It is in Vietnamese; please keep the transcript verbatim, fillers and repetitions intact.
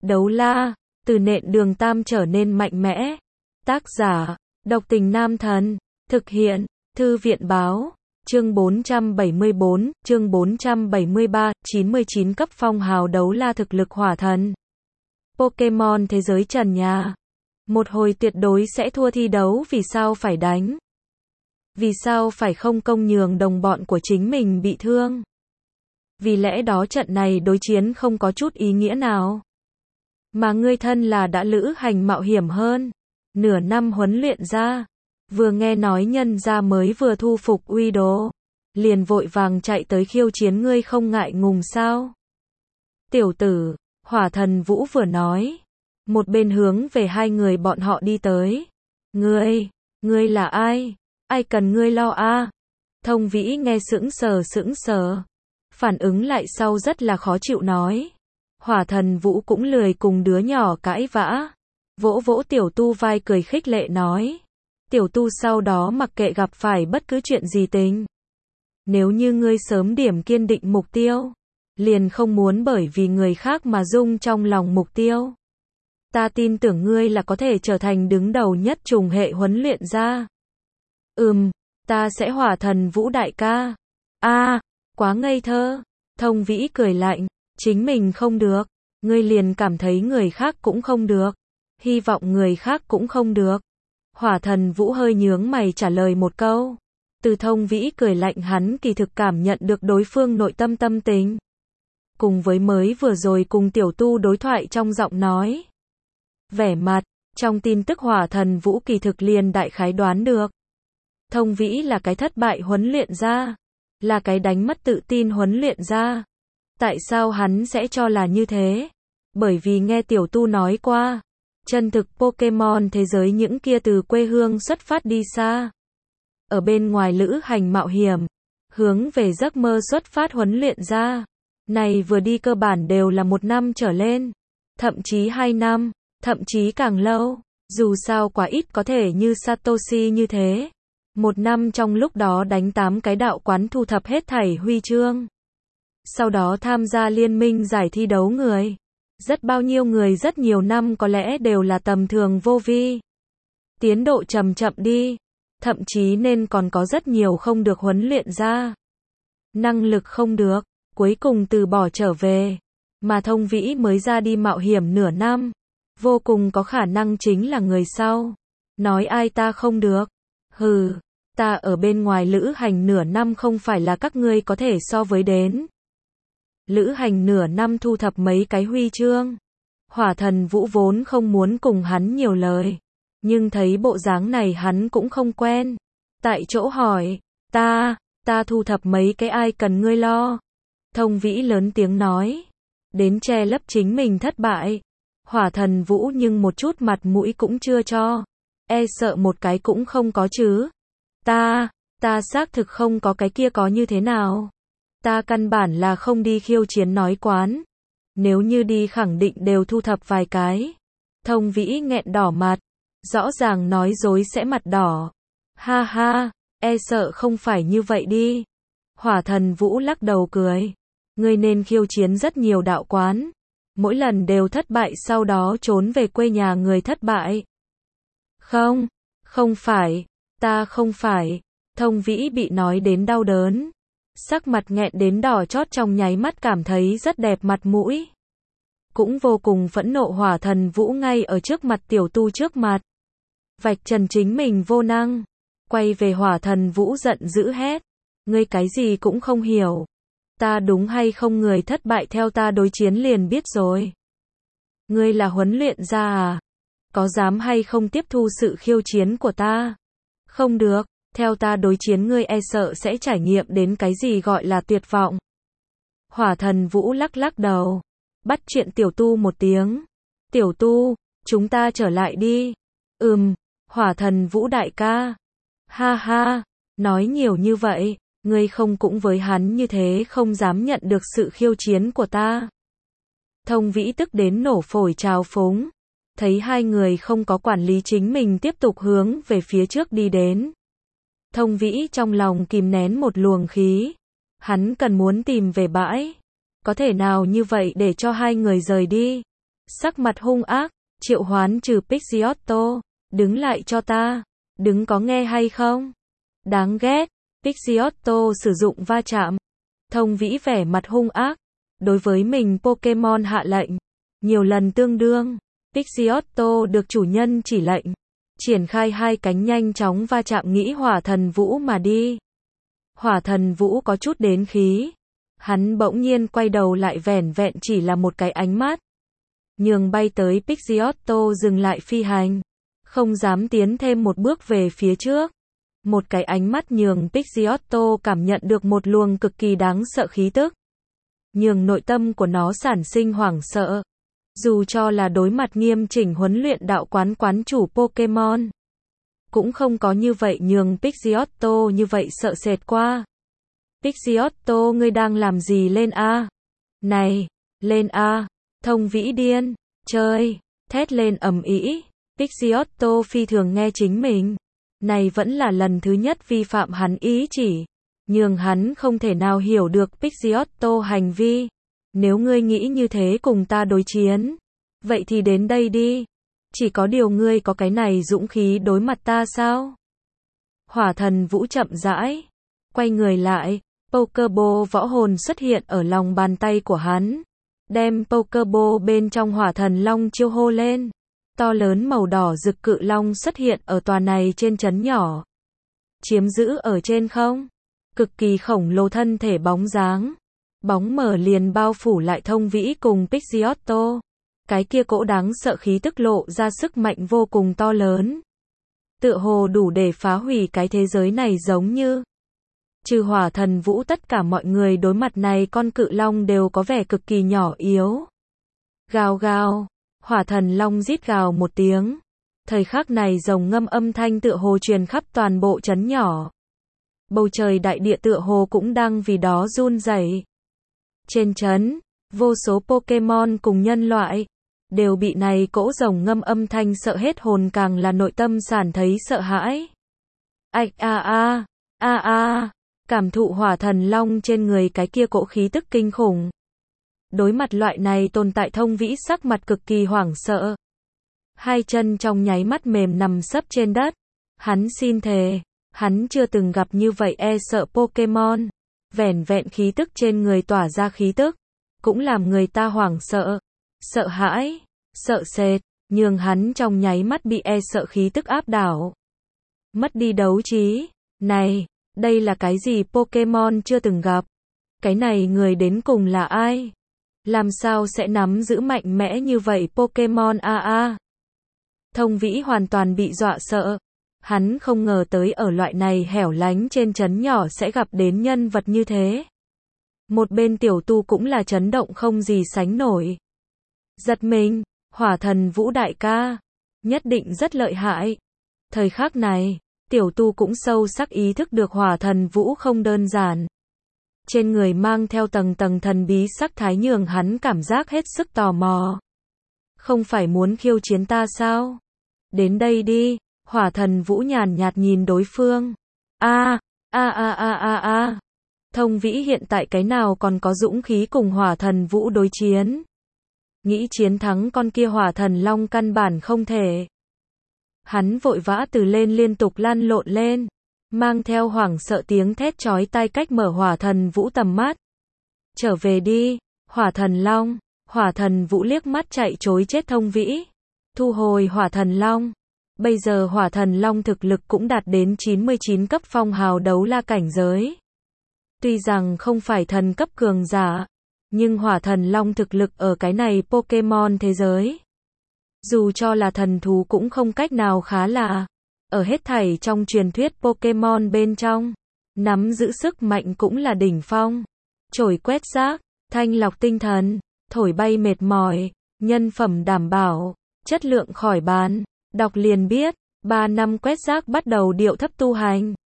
Đấu la, từ nện đường tam trở nên mạnh mẽ. Tác giả, độc tình nam thần. Thực hiện, thư viện báo. Chương bốn trăm bảy mươi bốn, chương bốn trăm bảy mươi ba, chín mươi chín cấp phong hào đấu la thực lực hỏa thần. Pokemon thế giới trần nhà. Một hồi tuyệt đối sẽ thua thi đấu, vì sao phải đánh? Vì sao phải không công nhường đồng bọn của chính mình bị thương? Vì lẽ đó trận này đối chiến không có chút ý nghĩa nào. Mà ngươi thân là đã lữ hành mạo hiểm hơn nửa năm huấn luyện ra, vừa nghe nói nhân gia mới vừa thu phục uy đồ, liền vội vàng chạy tới khiêu chiến, ngươi không ngại ngùng sao? Tiểu tử, hỏa thần Vũ vừa nói, một bên hướng về hai người bọn họ đi tới. Ngươi, ngươi là ai? Ai cần ngươi lo a? À? Thông Vĩ nghe sững sờ sững sờ, phản ứng lại sau rất là khó chịu nói. Hỏa thần Vũ cũng lười cùng đứa nhỏ cãi vã, vỗ vỗ tiểu tu vai cười khích lệ nói. Tiểu tu sau đó mặc kệ gặp phải bất cứ chuyện gì tình. Nếu như ngươi sớm điểm kiên định mục tiêu, liền không muốn bởi vì người khác mà rung trong lòng mục tiêu. Ta tin tưởng ngươi là có thể trở thành đứng đầu nhất trùng hệ huấn luyện ra. Ừm, ta sẽ hỏa thần Vũ đại ca. A, à, quá ngây thơ. Thông Vĩ cười lạnh, chính mình không được, ngươi liền cảm thấy người khác cũng không được, hy vọng người khác cũng không được. Hỏa thần Vũ hơi nhướng mày trả lời một câu. Từ Thông Vĩ cười lạnh hắn kỳ thực cảm nhận được đối phương nội tâm tâm tình. Cùng với mới vừa rồi cùng tiểu tu đối thoại trong giọng nói, vẻ mặt, trong tin tức hỏa thần Vũ kỳ thực liền đại khái đoán được. Thông Vĩ là cái thất bại huấn luyện ra, là cái đánh mất tự tin huấn luyện ra. Tại sao hắn sẽ cho là như thế? Bởi vì nghe tiểu tu nói qua, chân thực Pokemon thế giới những kia từ quê hương xuất phát đi xa, ở bên ngoài lữ hành mạo hiểm, hướng về giấc mơ xuất phát huấn luyện ra. Này vừa đi cơ bản đều là một năm trở lên, thậm chí hai năm, thậm chí càng lâu. Dù sao quá ít có thể như Satoshi như thế. Một năm trong lúc đó đánh tám cái đạo quán, thu thập hết thảy huy chương. Sau đó tham gia liên minh giải thi đấu người. Rất bao nhiêu người rất nhiều năm có lẽ đều là tầm thường vô vi. Tiến độ chậm chậm đi. Thậm chí nên còn có rất nhiều không được huấn luyện ra. Năng lực không được, cuối cùng từ bỏ trở về. Mà Thông Vĩ mới ra đi mạo hiểm nửa năm. Vô cùng có khả năng chính là người sau. Nói ai ta không được. Hừ, ta ở bên ngoài lữ hành nửa năm không phải là các ngươi có thể so với đến. Lữ hành nửa năm thu thập mấy cái huy chương. Hỏa thần Vũ vốn không muốn cùng hắn nhiều lời, nhưng thấy bộ dáng này hắn cũng không quen. Tại chỗ hỏi, ta, ta thu thập mấy cái ai cần ngươi lo. Thông Vĩ lớn tiếng nói, đến che lấp chính mình thất bại. Hỏa thần Vũ nhưng một chút mặt mũi cũng chưa cho, e sợ một cái cũng không có chứ. Ta, ta xác thực không có, cái kia có như thế nào? Ta căn bản là không đi khiêu chiến nói quán. Nếu như đi khẳng định đều thu thập vài cái. Thông Vĩ nghẹn đỏ mặt, rõ ràng nói dối sẽ mặt đỏ. Ha ha, e sợ không phải như vậy đi. Hỏa thần Vũ lắc đầu cười. Ngươi nên khiêu chiến rất nhiều đạo quán. Mỗi lần đều thất bại, sau đó trốn về quê nhà người thất bại. Không, không phải, ta không phải. Thông Vĩ bị nói đến đau đớn. Sắc mặt nghẹn đến đỏ chót, trong nháy mắt cảm thấy rất đẹp mặt mũi. Cũng vô cùng phẫn nộ. Hỏa thần Vũ ngay ở trước mặt tiểu tu trước mặt. Vạch trần chính mình vô năng. Quay về hỏa thần Vũ giận dữ hét. Ngươi cái gì cũng không hiểu. Ta đúng hay không, người thất bại theo ta đối chiến liền biết rồi. Ngươi là huấn luyện ra à? Có dám hay không tiếp thu sự khiêu chiến của ta? Không được, theo ta đối chiến ngươi e sợ sẽ trải nghiệm đến cái gì gọi là tuyệt vọng. Hỏa thần Vũ lắc lắc đầu, bắt chuyện tiểu tu một tiếng. Tiểu tu, chúng ta trở lại đi. Ừm, hỏa thần Vũ đại ca. Ha ha, nói nhiều như vậy, ngươi không cũng với hắn như thế, không dám nhận được sự khiêu chiến của ta. Thông Vĩ tức đến nổ phổi trào phúng. Thấy hai người không có quản lý chính mình, tiếp tục hướng về phía trước đi đến. Thông Vĩ trong lòng kìm nén một luồng khí. Hắn cần muốn tìm về bãi. Có thể nào như vậy để cho hai người rời đi? sắc mặt hung ác, triệu hoán trừ Pidgeotto, đứng lại cho ta, đứng có nghe hay không? Đáng ghét, Pidgeotto sử dụng va chạm. Thông Vĩ vẻ mặt hung ác, đối với mình Pokemon hạ lệnh, nhiều lần tương đương, Pidgeotto được chủ nhân chỉ lệnh, triển khai hai cánh nhanh chóng va chạm nghĩ Hỏa Thần Vũ mà đi. Hỏa Thần Vũ có chút đến khí, hắn bỗng nhiên quay đầu lại vẻn vẹn chỉ là một cái ánh mắt, nhường bay tới Pidgeotto dừng lại phi hành, không dám tiến thêm một bước về phía trước. Một cái ánh mắt nhường Pidgeotto cảm nhận được một luồng cực kỳ đáng sợ khí tức, nhường nội tâm của nó sản sinh hoảng sợ. Dù cho là đối mặt nghiêm chỉnh huấn luyện đạo quán quán chủ Pokemon, cũng không có như vậy nhường Pidgeotto như vậy sợ sệt qua. Pidgeotto ngươi đang làm gì lên a? Này, lên a, Thông Vĩ điên, chơi, thét lên ầm ĩ. Pidgeotto phi thường nghe chính mình. Này vẫn là lần thứ nhất vi phạm hắn ý chỉ, nhường hắn không thể nào hiểu được Pidgeotto hành vi. Nếu ngươi nghĩ như thế cùng ta đối chiến, vậy thì đến đây đi. Chỉ có điều ngươi có cái này dũng khí đối mặt ta sao? Hỏa Thần Vũ chậm rãi, quay người lại, Pokeball võ hồn xuất hiện ở lòng bàn tay của hắn, đem Pokeball bên trong Hỏa Thần Long chiêu hô lên. To lớn màu đỏ rực cự long xuất hiện ở tòa này trên trấn nhỏ, chiếm giữ ở trên không, cực kỳ khổng lồ thân thể bóng dáng, bóng mờ liền bao phủ lại Thông Vĩ cùng Pidgeotto. Cái kia cỗ đáng sợ khí tức lộ ra sức mạnh vô cùng to lớn, tựa hồ đủ để phá hủy cái thế giới này, giống như trừ Hỏa Thần Vũ tất cả mọi người đối mặt này con cự long đều có vẻ cực kỳ nhỏ yếu. Gào gào, Hỏa Thần Long rít gào một tiếng. Thời khắc này rồng ngâm âm thanh tựa hồ truyền khắp toàn bộ trấn nhỏ. Bầu trời đại địa tựa hồ cũng đang vì đó run rẩy. Trên trấn, vô số Pokemon cùng nhân loại đều bị này cỗ rồng ngâm âm thanh sợ hết hồn, càng là nội tâm sản thấy sợ hãi. Ạch a a, a a, cảm thụ Hỏa Thần Long trên người cái kia cỗ khí tức kinh khủng. Đối mặt loại này tồn tại, Thông Vĩ sắc mặt cực kỳ hoảng sợ. Hai chân trong nháy mắt mềm nằm sấp trên đất. Hắn xin thề, hắn chưa từng gặp như vậy e sợ Pokemon. Vẻn vẹn khí tức trên người tỏa ra khí tức, cũng làm người ta hoảng sợ, sợ hãi, sợ sệt, nhường hắn trong nháy mắt bị e sợ khí tức áp đảo. Mất đi đấu trí. Này, đây là cái gì Pokemon chưa từng gặp? Cái này người đến cùng là ai? Làm sao sẽ nắm giữ mạnh mẽ như vậy Pokemon a a? Thông Vĩ hoàn toàn bị dọa sợ. Hắn không ngờ tới ở loại này hẻo lánh trên trấn nhỏ sẽ gặp đến nhân vật như thế. Một bên tiểu tu cũng là chấn động không gì sánh nổi. Giật mình, Hỏa Thần Vũ đại ca, nhất định rất lợi hại. Thời khắc này, tiểu tu cũng sâu sắc ý thức được Hỏa Thần Vũ không đơn giản. Trên người mang theo tầng tầng thần bí sắc thái nhường hắn cảm giác hết sức tò mò. Không phải muốn khiêu chiến ta sao? Đến đây đi. Hỏa Thần Vũ nhàn nhạt nhìn đối phương. A, a a a a a. Thông Vĩ hiện tại cái nào còn có dũng khí cùng Hỏa Thần Vũ đối chiến? Nghĩ chiến thắng con kia Hỏa Thần Long căn bản không thể. Hắn vội vã từ lên liên tục lăn lộn lên, mang theo hoảng sợ tiếng thét chói tai cách mở Hỏa Thần Vũ tầm mắt. Trở về đi, Hỏa Thần Long. Hỏa Thần Vũ liếc mắt chạy trối chết Thông Vĩ, thu hồi Hỏa Thần Long. Bây giờ Hỏa Thần Long thực lực cũng đạt đến chín mươi chín cấp phong hào đấu la cảnh giới. Tuy rằng không phải thần cấp cường giả, nhưng Hỏa Thần Long thực lực ở cái này Pokemon thế giới, dù cho là thần thú cũng không cách nào khá lạ. Ở hết thảy trong truyền thuyết Pokemon bên trong, nắm giữ sức mạnh cũng là đỉnh phong. Chổi quét rác, thanh lọc tinh thần, thổi bay mệt mỏi, nhân phẩm đảm bảo, chất lượng khỏi bàn. Đọc liền biết, ba năm quét rác bắt đầu điệu thấp tu hành.